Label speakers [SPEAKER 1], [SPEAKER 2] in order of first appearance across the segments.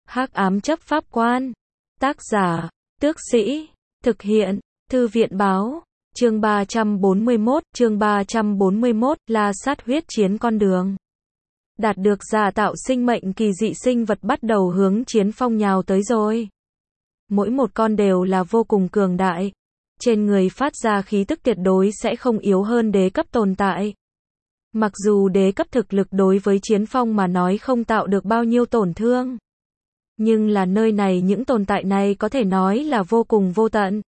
[SPEAKER 1] Hắc ám chấp pháp quan. Tác giả, Tước Sĩ. Thực hiện, Thư viện báo. Chương 341, La Sát huyết chiến con đường. Đạt được giả tạo sinh mệnh kỳ dị sinh vật bắt đầu hướng Chiến Phong nhào tới rồi. Mỗi một con đều là vô cùng cường đại. Trên người phát ra khí tức tuyệt đối sẽ không yếu hơn đế cấp tồn tại. Mặc dù đế cấp thực lực đối với Chiến Phong mà nói không tạo được bao nhiêu tổn thương. Nhưng là nơi này những tồn tại này có thể nói là vô cùng vô tận.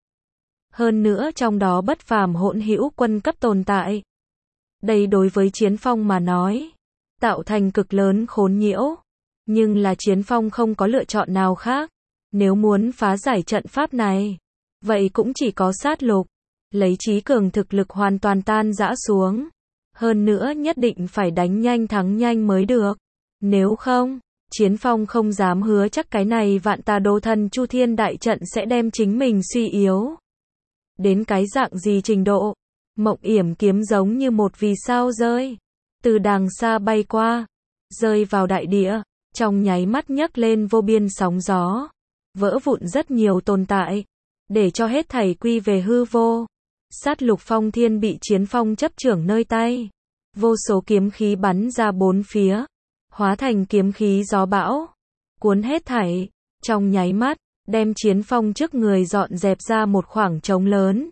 [SPEAKER 1] Hơn nữa trong đó bất phàm hỗn hữu quân cấp tồn tại. Đây đối với Chiến Phong mà nói, tạo thành cực lớn khốn nhiễu. Nhưng là Chiến Phong không có lựa chọn nào khác. Nếu muốn phá giải trận pháp này, vậy cũng chỉ có sát lục. Lấy trí cường thực lực hoàn toàn tan rã xuống. Hơn nữa nhất định phải đánh nhanh thắng nhanh mới được. Nếu không, Chiến Phong không dám hứa chắc cái này vạn tà đô thần chu thiên đại trận sẽ đem chính mình suy yếu. Đến cái dạng gì trình độ? Mộng yểm kiếm giống như một vì sao rơi. Từ đàng xa bay qua. Rơi vào đại địa. Trong nháy mắt nhấc lên vô biên sóng gió. Vỡ vụn rất nhiều tồn tại. Để cho hết thảy quy về hư vô. Sát lục phong thiên bị Chiến Phong chấp chưởng nơi tay. Vô số kiếm khí bắn ra bốn phía. Hóa thành kiếm khí gió bão. Cuốn hết thảy. Trong nháy mắt, đem Chiến Phong trước người dọn dẹp ra một khoảng trống lớn.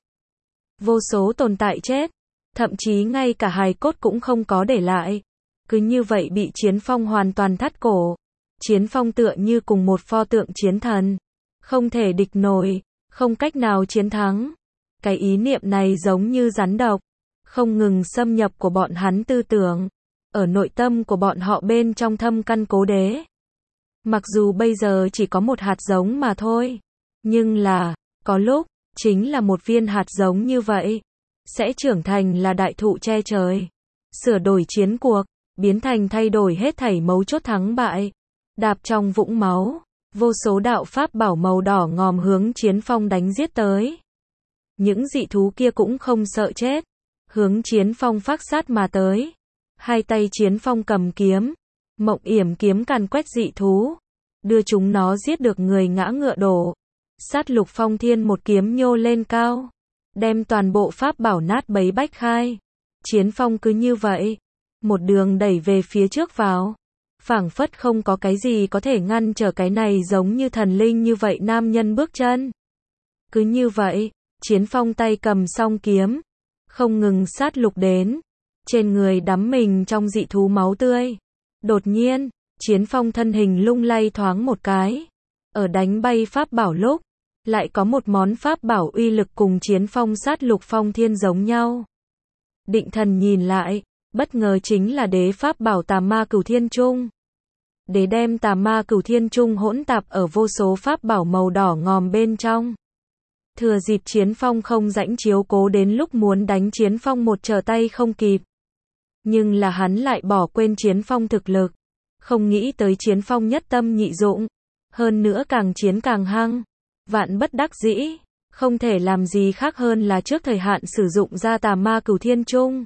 [SPEAKER 1] Vô số tồn tại chết. Thậm chí ngay cả hài cốt cũng không có để lại. Cứ như vậy bị Chiến Phong hoàn toàn thắt cổ. Chiến Phong tựa như cùng một pho tượng chiến thần. Không thể địch nổi. Không cách nào chiến thắng. Cái ý niệm này giống như rắn độc. Không ngừng xâm nhập của bọn hắn tư tưởng. Ở nội tâm của bọn họ bên trong thâm căn cố đế. Mặc dù bây giờ chỉ có một hạt giống mà thôi. Nhưng là, có lúc, chính là một viên hạt giống như vậy. Sẽ trưởng thành là đại thụ che trời. Sửa đổi chiến cuộc, biến thành thay đổi hết thảy mấu chốt thắng bại. Đạp trong vũng máu, vô số đạo pháp bảo màu đỏ ngòm hướng Chiến Phong đánh giết tới. Những dị thú kia cũng không sợ chết. Hướng Chiến Phong phác sát mà tới. Hai tay Chiến Phong cầm kiếm. Mộng yểm kiếm càn quét dị thú. Đưa chúng nó giết được người ngã ngựa đổ. Sát lục phong thiên một kiếm nhô lên cao. Đem toàn bộ pháp bảo nát bấy bách khai. Chiến Phong cứ như vậy. Một đường đẩy về phía trước vào. Phảng phất không có cái gì có thể ngăn trở cái này giống như thần linh như vậy nam nhân bước chân. Cứ như vậy, Chiến Phong tay cầm song kiếm. Không ngừng sát lục đến. Trên người đắm mình trong dị thú máu tươi. Đột nhiên, Chiến Phong thân hình lung lay thoáng một cái. Ở đánh bay pháp bảo lúc, lại có một món pháp bảo uy lực cùng Chiến Phong sát lục phong thiên giống nhau. Định thần nhìn lại, bất ngờ chính là đế pháp bảo Tà Ma Cửu Thiên Trung. Đế đem Tà Ma Cửu Thiên Trung hỗn tạp ở vô số pháp bảo màu đỏ ngòm bên trong. Thừa dịp Chiến Phong không rãnh chiếu cố đến lúc muốn đánh Chiến Phong một trở tay không kịp. Nhưng là hắn lại bỏ quên Chiến Phong thực lực. Không nghĩ tới Chiến Phong nhất tâm nhị dụng. Hơn nữa càng chiến càng hăng. Vạn bất đắc dĩ. Không thể làm gì khác hơn là trước thời hạn sử dụng ra Tà Ma Cửu Thiên Trung.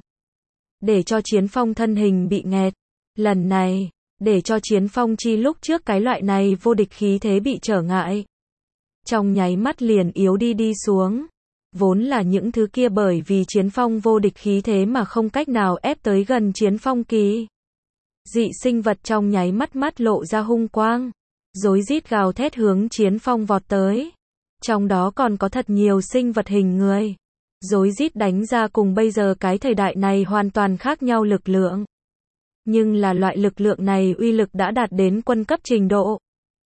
[SPEAKER 1] Để cho Chiến Phong thân hình bị nghẹt. Lần này, để cho Chiến Phong chi lúc trước cái loại này vô địch khí thế bị trở ngại. Trong nháy mắt liền yếu đi xuống. Vốn là những thứ kia bởi vì Chiến Phong vô địch khí thế mà không cách nào ép tới gần Chiến Phong kỳ. Dị sinh vật trong nháy mắt lộ ra hung quang. Rối rít gào thét hướng Chiến Phong vọt tới. Trong đó còn có thật nhiều sinh vật hình người. Rối rít đánh ra cùng bây giờ cái thời đại này hoàn toàn khác nhau lực lượng. Nhưng là loại lực lượng này uy lực đã đạt đến quân cấp trình độ.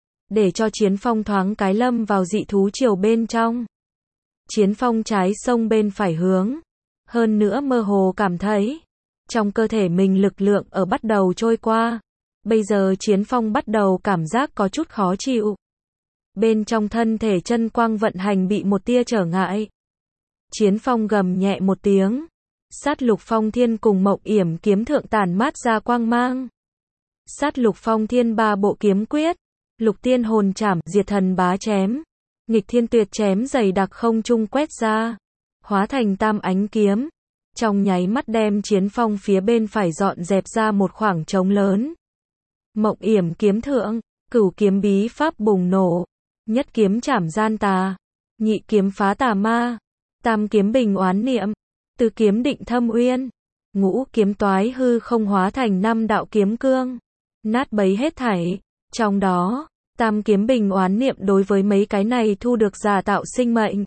[SPEAKER 1] Để cho Chiến Phong thoáng cái lâm vào dị thú triều bên trong. Chiến Phong trái sông bên phải hướng. Hơn nữa mơ hồ cảm thấy. Trong cơ thể mình lực lượng ở bắt đầu trôi qua. Bây giờ Chiến Phong bắt đầu cảm giác có chút khó chịu. Bên trong thân thể chân quang vận hành bị một tia trở ngại. Chiến Phong gầm nhẹ một tiếng. Sát lục phong thiên cùng mộng yểm kiếm thượng tản mát ra quang mang. Sát lục phong thiên ba bộ kiếm quyết. Lục tiên hồn trảm, diệt thần bá chém. Nghịch thiên tuyệt chém dày đặc không trung quét ra. Hóa thành tam ánh kiếm. Trong nháy mắt đem Chiến Phong phía bên phải dọn dẹp ra một khoảng trống lớn. Mộng yểm kiếm thượng. Cửu kiếm bí pháp bùng nổ. Nhất kiếm trảm gian tà. Nhị kiếm phá tà ma. Tam kiếm bình oán niệm. Tứ kiếm định thâm uyên. Ngũ kiếm toái hư không hóa thành 5 đạo kiếm cương. Nát bấy hết thảy. Trong đó, tam kiếm bình oán niệm đối với mấy cái này thu được giả tạo sinh mệnh,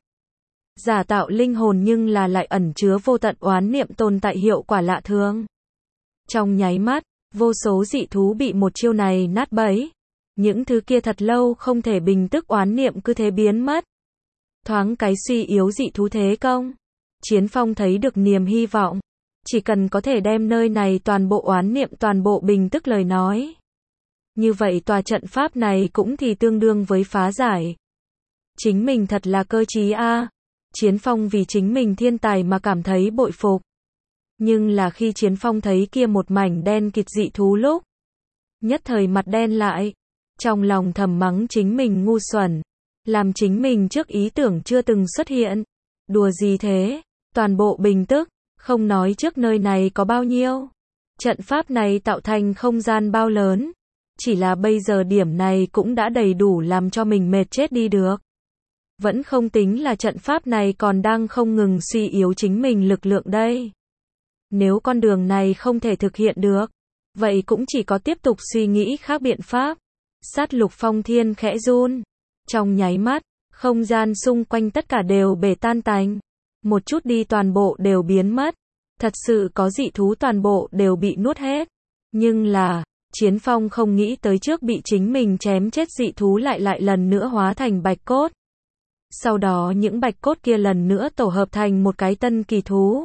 [SPEAKER 1] giả tạo linh hồn nhưng là lại ẩn chứa vô tận oán niệm tồn tại hiệu quả lạ thường. Trong nháy mắt, vô số dị thú bị một chiêu này nát bấy. Những thứ kia thật lâu không thể bình tức oán niệm cứ thế biến mất. Thoáng cái suy yếu dị thú thế công. Chiến Phong thấy được niềm hy vọng. Chỉ cần có thể đem nơi này toàn bộ oán niệm toàn bộ bình tức lời nói. Như vậy tòa trận pháp này cũng thì tương đương với phá giải. Chính mình thật là cơ trí a. Chiến Phong vì chính mình thiên tài mà cảm thấy bội phục. Nhưng là khi Chiến Phong thấy kia một mảnh đen kịt dị thú lúc, nhất thời mặt đen lại, trong lòng thầm mắng chính mình ngu xuẩn, làm chính mình trước ý tưởng chưa từng xuất hiện. Đùa gì thế, toàn bộ bình tức, không nói trước nơi này có bao nhiêu. Trận pháp này tạo thành không gian bao lớn. Chỉ là bây giờ điểm này cũng đã đầy đủ làm cho mình mệt chết đi được. Vẫn không tính là trận pháp này còn đang không ngừng suy yếu chính mình lực lượng đây. Nếu con đường này không thể thực hiện được, vậy cũng chỉ có tiếp tục suy nghĩ khác biện pháp. Sát lục phong thiên khẽ run. Trong nháy mắt, không gian xung quanh tất cả đều bể tan tành. Một chút đi toàn bộ đều biến mất. Thật sự có dị thú toàn bộ đều bị nuốt hết. Nhưng là, Chiến Phong không nghĩ tới trước bị chính mình chém chết dị thú lại lần nữa hóa thành bạch cốt. Sau đó những bạch cốt kia lần nữa tổ hợp thành một cái tân kỳ thú.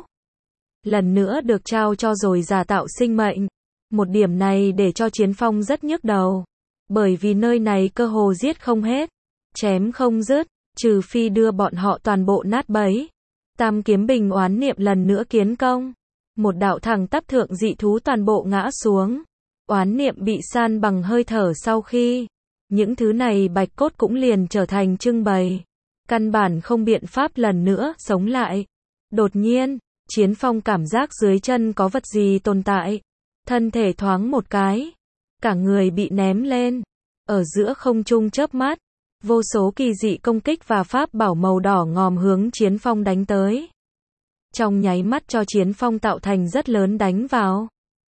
[SPEAKER 1] Lần nữa được trao cho rồi giả tạo sinh mệnh. Một điểm này để cho Chiến Phong rất nhức đầu. Bởi vì nơi này cơ hồ giết không hết, chém không dứt, trừ phi đưa bọn họ toàn bộ nát bấy. Tam kiếm bình oán niệm lần nữa kiến công. Một đạo thẳng tắp thượng dị thú toàn bộ ngã xuống. Oán niệm bị san bằng hơi thở sau khi. Những thứ này bạch cốt cũng liền trở thành trưng bày. Căn bản không biện pháp lần nữa sống lại. Đột nhiên, Chiến Phong cảm giác dưới chân có vật gì tồn tại. Thân thể thoáng một cái. Cả người bị ném lên. Ở giữa không trung chớp mắt. Vô số kỳ dị công kích và pháp bảo màu đỏ ngòm hướng Chiến Phong đánh tới. Trong nháy mắt cho Chiến Phong tạo thành rất lớn đánh vào.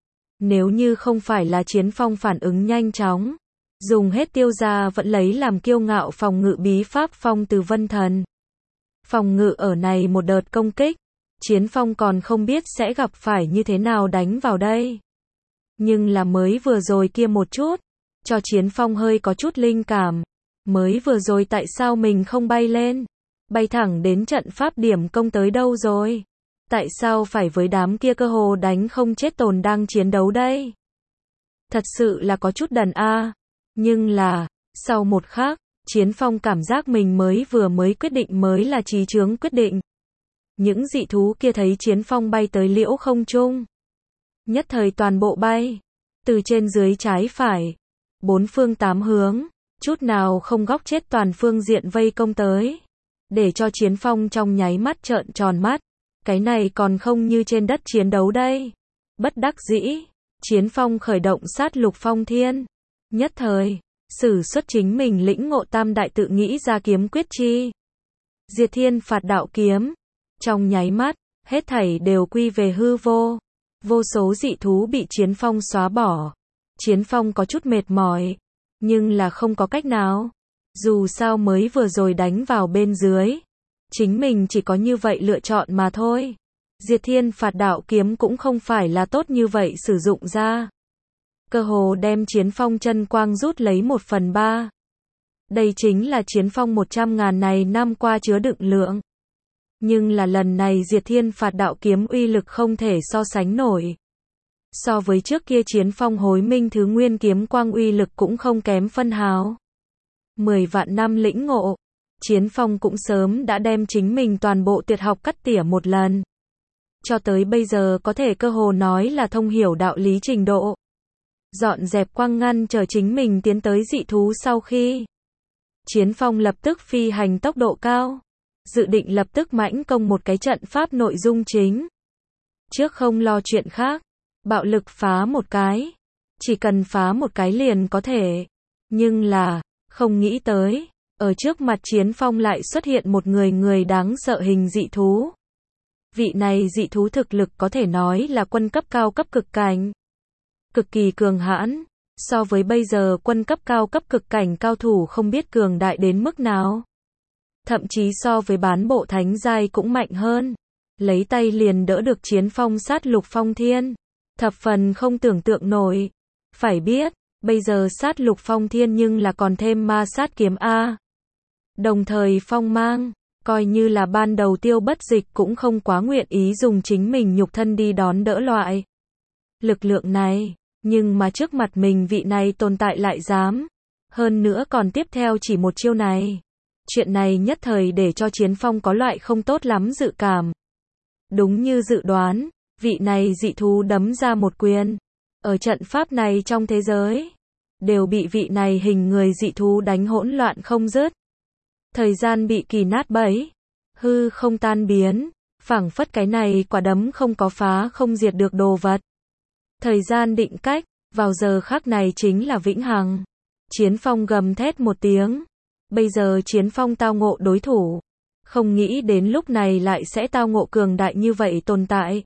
[SPEAKER 1] Nếu như không phải là Chiến Phong phản ứng nhanh chóng, dùng hết tiêu gia vẫn lấy làm kiêu ngạo phòng ngự bí pháp phong từ vân thần. Phòng ngự ở này một đợt công kích, Chiến Phong còn không biết sẽ gặp phải như thế nào đánh vào đây. Nhưng là mới vừa rồi kia một chút, cho Chiến Phong hơi có chút linh cảm. Mới vừa rồi tại sao mình không bay lên, bay thẳng đến trận pháp điểm công tới đâu rồi? Tại sao phải với đám kia cơ hồ đánh không chết tồn đang chiến đấu đây? Thật sự là có chút đần a. Nhưng là, sau một khắc, Chiến Phong cảm giác mình mới quyết định mới là chí chướng quyết định. Những dị thú kia thấy Chiến Phong bay tới liễu không trung. Nhất thời toàn bộ bay, từ trên dưới trái phải, bốn phương tám hướng, chút nào không góc chết toàn phương diện vây công tới. Để cho Chiến Phong trong nháy mắt trợn tròn mắt. Cái này còn không như trên đất chiến đấu đây. Bất đắc dĩ, Chiến Phong khởi động sát lục phong thiên. Nhất thời, sử xuất chính mình lĩnh ngộ tam đại tự nghĩ ra kiếm quyết chi. Diệt thiên phạt đạo kiếm. Trong nháy mắt, hết thảy đều quy về hư vô. Vô số dị thú bị Chiến Phong xóa bỏ. Chiến Phong có chút mệt mỏi. Nhưng là không có cách nào. Dù sao mới vừa rồi đánh vào bên dưới. Chính mình chỉ có như vậy lựa chọn mà thôi. Diệt thiên phạt đạo kiếm cũng không phải là tốt như vậy sử dụng ra. Cơ hồ đem Chiến Phong chân quang rút lấy 1/3. Đây chính là Chiến Phong 100.000 này năm qua chứa đựng lượng. Nhưng là lần này diệt thiên phạt đạo kiếm uy lực không thể so sánh nổi. So với trước kia Chiến Phong hối minh thứ nguyên kiếm quang uy lực cũng không kém phân hào. 10 vạn năm lĩnh ngộ. Chiến Phong cũng sớm đã đem chính mình toàn bộ tuyệt học cắt tỉa một lần. Cho tới bây giờ có thể cơ hồ nói là thông hiểu đạo lý trình độ. Dọn dẹp quang ngăn chờ chính mình tiến tới dị thú sau khi. Chiến Phong lập tức phi hành tốc độ cao. Dự định lập tức mãnh công một cái trận pháp nội dung chính. Trước không lo chuyện khác. Bạo lực phá một cái. Chỉ cần phá một cái liền có thể. Nhưng là, không nghĩ tới, ở trước mặt Chiến Phong lại xuất hiện một người đáng sợ hình dị thú. Vị này dị thú thực lực có thể nói là quân cấp cao cấp cực cảnh. Cực kỳ cường hãn, so với bây giờ quân cấp cao cấp cực cảnh cao thủ không biết cường đại đến mức nào. Thậm chí so với bán bộ thánh giai cũng mạnh hơn. Lấy tay liền đỡ được Chiến Phong sát lục phong thiên. Thập phần không tưởng tượng nổi. Phải biết, bây giờ sát lục phong thiên nhưng là còn thêm ma sát kiếm A. Đồng thời phong mang, coi như là ban đầu Tiêu Bất Dịch cũng không quá nguyện ý dùng chính mình nhục thân đi đón đỡ loại lực lượng này. Nhưng mà trước mặt mình vị này tồn tại lại dám. Hơn nữa còn tiếp theo chỉ một chiêu này. Chuyện này nhất thời để cho Chiến Phong có loại không tốt lắm dự cảm. Đúng như dự đoán, vị này dị thú đấm ra một quyền. Ở trận pháp này trong thế giới, đều bị vị này hình người dị thú đánh hỗn loạn không dứt. Thời gian bị kỳ nát bấy, hư không tan biến, phảng phất cái này quả đấm không có phá không diệt được đồ vật. Thời gian định cách, vào giờ khắc này chính là vĩnh hằng. Chiến Phong gầm thét một tiếng. Bây giờ Chiến Phong tao ngộ đối thủ. Không nghĩ đến lúc này lại sẽ tao ngộ cường đại như vậy tồn tại.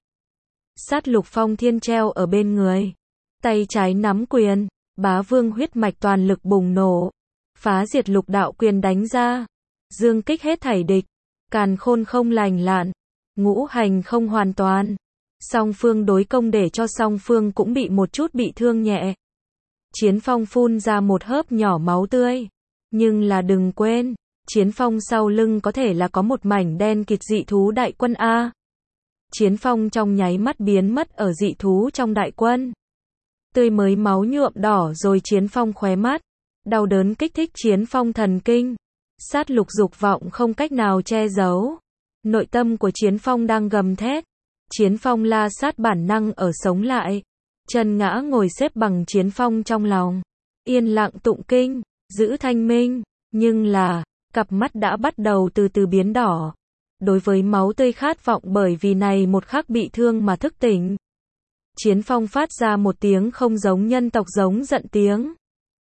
[SPEAKER 1] Sát lục phong thiên treo ở bên người. Tay trái nắm quyền, bá vương huyết mạch toàn lực bùng nổ. Phá diệt lục đạo quyền đánh ra. Dương kích hết thảy địch. Càn khôn không lành lạn. Ngũ hành không hoàn toàn. Song phương đối công để cho song phương cũng bị một chút bị thương nhẹ. Chiến Phong phun ra một hớp nhỏ máu tươi. Nhưng là đừng quên, Chiến Phong sau lưng có thể là có một mảnh đen kịt dị thú đại quân A. Chiến Phong trong nháy mắt biến mất ở dị thú trong đại quân. Tươi mới máu nhuộm đỏ rồi Chiến Phong khóe mắt. Đau đớn kích thích Chiến Phong thần kinh. Sát lục dục vọng không cách nào che giấu. Nội tâm của Chiến Phong đang gầm thét. Chiến Phong la sát bản năng ở sống lại. Chân ngã ngồi xếp bằng Chiến Phong trong lòng. Yên lặng tụng kinh, giữ thanh minh. Nhưng là, cặp mắt đã bắt đầu từ từ biến đỏ. Đối với máu tươi khát vọng bởi vì này một khắc bị thương mà thức tỉnh. Chiến Phong phát ra một tiếng không giống nhân tộc giống giận tiếng.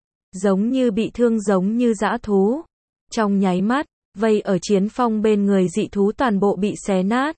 [SPEAKER 1] Giống như bị thương giống như dã thú. Trong nháy mắt, vây ở Chiến Phong bên người dị thú toàn bộ bị xé nát.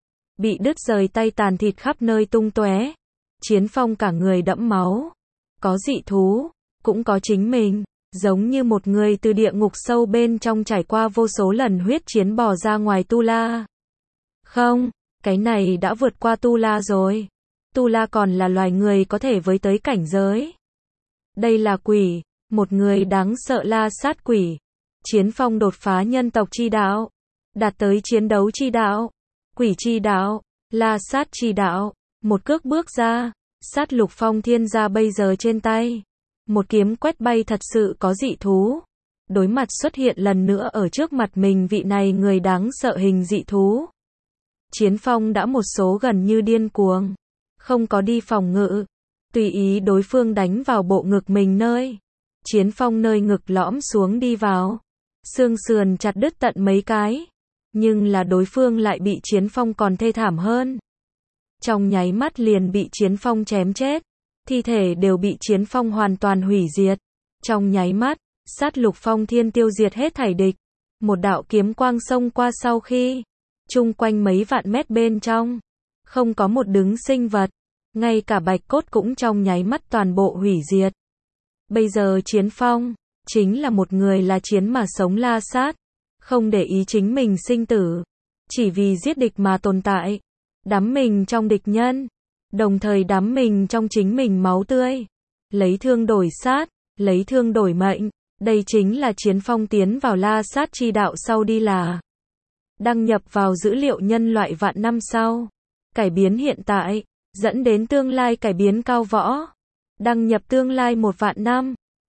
[SPEAKER 1] Bị đứt rời tay tàn thịt khắp nơi tung tóe. Chiến Phong cả người đẫm máu. Có dị thú, cũng có chính mình. Giống như một người từ địa ngục sâu bên trong trải qua vô số lần huyết chiến bò ra ngoài Tu La. Không, cái này đã vượt qua Tu La rồi. Tu La còn là loài người có thể với tới cảnh giới. Đây là quỷ, một người đáng sợ la sát quỷ. Chiến Phong đột phá nhân tộc chi đạo, đạt tới chiến đấu chi đạo, quỷ chi đạo, la sát chi đạo. Một cước bước ra, sát lục phong thiên ra bây giờ trên tay. Một kiếm quét bay thật sự có dị thú. Đối mặt xuất hiện lần nữa ở trước mặt mình vị này người đáng sợ hình dị thú. Chiến Phong đã một số gần như điên cuồng. Không có đi phòng ngự. Tùy ý đối phương đánh vào bộ ngực mình nơi. Chiến Phong nơi ngực lõm xuống đi vào. Xương sườn chặt đứt tận mấy cái. Nhưng là đối phương lại bị Chiến Phong còn thê thảm hơn. Trong nháy mắt liền bị Chiến Phong chém chết. Thi thể đều bị Chiến Phong hoàn toàn hủy diệt. Trong nháy mắt, sát lục phong thiên tiêu diệt hết thảy địch. Một đạo kiếm quang xông qua sau khi, chung quanh mấy vạn mét bên trong, không có một đứng sinh vật. Ngay cả bạch cốt cũng trong nháy mắt toàn bộ hủy diệt. Bây giờ Chiến Phong, chính là một người là chiến mà sống la sát. Không để ý chính mình sinh tử. Chỉ vì giết địch mà tồn tại. Đắm mình trong địch nhân. Đồng thời đắm mình trong chính mình máu tươi. Lấy thương đổi sát, lấy thương đổi mệnh. Đây chính là Chiến Phong tiến vào la sát chi đạo sau đi là. Đăng nhập vào dữ liệu nhân loại vạn năm sau. Cải biến hiện tại, dẫn đến tương lai cải biến cao võ. Đăng nhập tương lai 1 vạn năm.